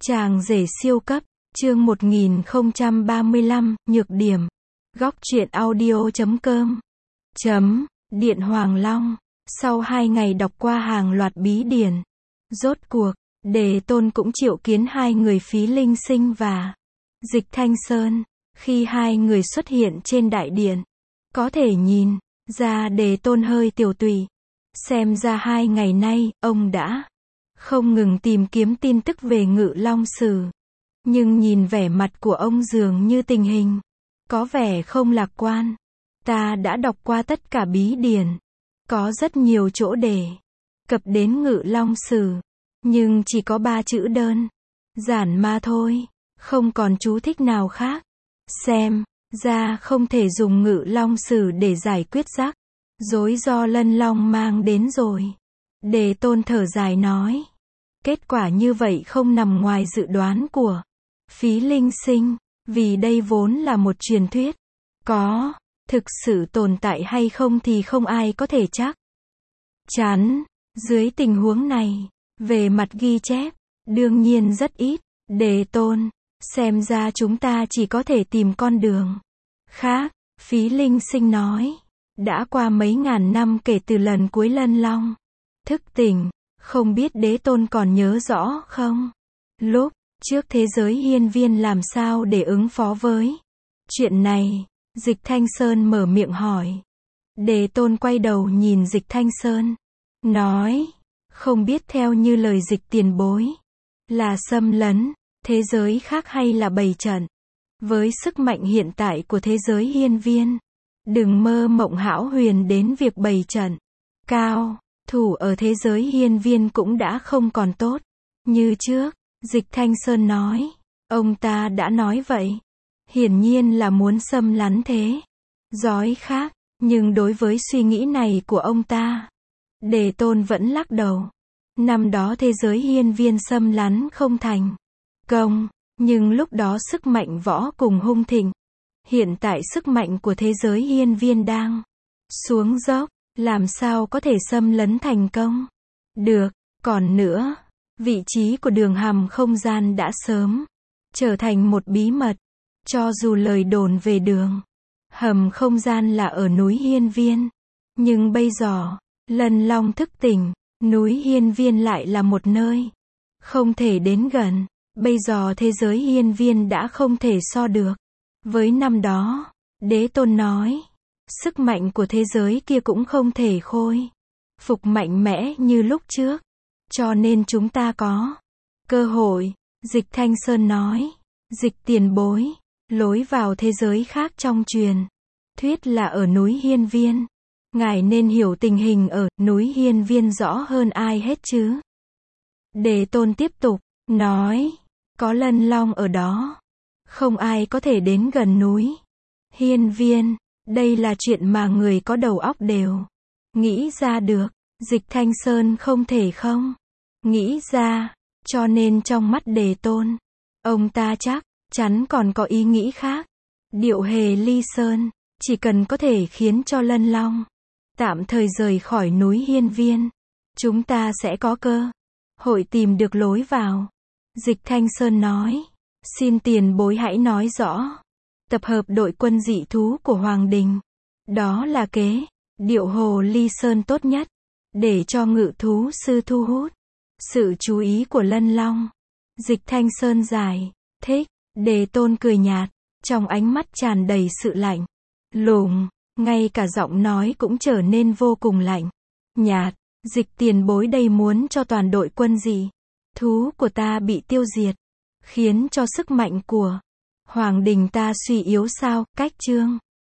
Chàng rể siêu cấp, chương 1035, nhược điểm. Góc truyện audio.com. Điện Hoàng Long. Sau 2 ngày đọc qua hàng loạt bí điển, rốt cuộc, Đề Tôn cũng triệu kiến hai người Phí Linh Sinh và Dịch Thanh Sơn. Khi hai người xuất hiện trên đại điện, có thể nhìn ra Đề Tôn hơi tiểu tụy. Xem ra 2 ngày nay, ông đã không ngừng tìm kiếm tin tức về Ngự Long Sử. Nhưng nhìn vẻ mặt của ông dường như tình hình có vẻ không lạc quan. Ta đã đọc qua tất cả bí điển, có rất nhiều chỗ đề cập đến Ngự Long Sử, nhưng chỉ có 3 chữ đơn giản mà thôi, không còn chú thích nào khác. Xem ra không thể dùng Ngự Long Sử để giải quyết rắc rối do Lân Long mang đến rồi. Đề Tôn thở dài nói. Kết quả như vậy không nằm ngoài dự đoán của Phí Linh Sinh, vì đây vốn là một truyền thuyết. Có thực sự tồn tại hay không thì không ai có thể chắc chắn. Dưới tình huống này, về mặt ghi chép, đương nhiên rất ít. Đề Tôn, xem ra chúng ta chỉ có thể tìm con đường khác. Phí Linh Sinh nói. Đã qua mấy ngàn năm kể từ lần cuối Lân Long thức tỉnh, không biết Đế Tôn còn nhớ rõ không? Lúc trước thế giới hiên viên làm sao để ứng phó với chuyện này? Dịch Thanh Sơn mở miệng hỏi. Đề Tôn quay đầu nhìn Dịch Thanh Sơn, nói, không biết theo như lời Dịch tiền bối, là xâm lấn thế giới khác hay là bày trận? Với sức mạnh hiện tại của thế giới hiên viên, đừng mơ mộng hão huyền đến việc bày trận. Cao thủ ở thế giới hiên viên cũng đã không còn tốt như trước. Dịch Thanh Sơn nói. Ông ta đã nói vậy, hiển nhiên là muốn xâm lấn thế giới khác, nhưng đối với suy nghĩ này của ông ta, Đề Tôn vẫn lắc đầu. Năm đó thế giới hiên viên xâm lấn không thành công, nhưng lúc đó sức mạnh võ cùng hung thịnh. Hiện tại sức mạnh của thế giới hiên viên đang xuống dốc, làm sao có thể xâm lấn thành công được? Còn nữa, vị trí của đường hầm không gian đã sớm trở thành một bí mật. Cho dù lời đồn về đường hầm không gian là ở núi Hiên Viên, nhưng bây giờ, Lân Long thức tỉnh, núi Hiên Viên lại là một nơi không thể đến gần. Bây giờ thế giới hiên viên đã không thể so được với năm đó. Đế Tôn nói, sức mạnh của thế giới kia cũng không thể khôi phục mạnh mẽ như lúc trước, cho nên chúng ta có cơ hội. Dịch Thanh Sơn nói. Dịch tiền bối, lối vào thế giới khác trong truyền thuyết là ở núi Hiên Viên. Ngài nên hiểu tình hình ở núi Hiên Viên rõ hơn ai hết chứ. Đề Tôn tiếp tục nói, có Lân Long ở đó, không ai có thể đến gần núi Hiên Viên. Đây là chuyện mà người có đầu óc đều nghĩ ra được. Dịch Thanh Sơn không thể không nghĩ ra, cho nên trong mắt Đề Tôn, ông ta chắc chắn còn có ý nghĩ khác. Điệu Hề Ly Sơn, chỉ cần có thể khiến cho Lân Long tạm thời rời khỏi núi Hiên Viên, chúng ta sẽ có cơ hội tìm được lối vào. Dịch Thanh Sơn nói, xin tiền bối hãy nói rõ. Tập hợp đội quân dị thú của Hoàng Đình, đó là kế Điệu Hồ Ly Sơn tốt nhất, để cho Ngự Thú Sư thu hút sự chú ý của Lân Long. Dịch Thanh Sơn giải thích. Đề Tôn cười nhạt, trong ánh mắt tràn đầy sự lạnh lùng, ngay cả giọng nói cũng trở nên vô cùng lạnh nhạt. Dịch tiền bối đây muốn cho toàn đội quân dị thú của ta bị tiêu diệt, khiến cho sức mạnh của Hoàng Đình ta suy yếu sao? Cách chương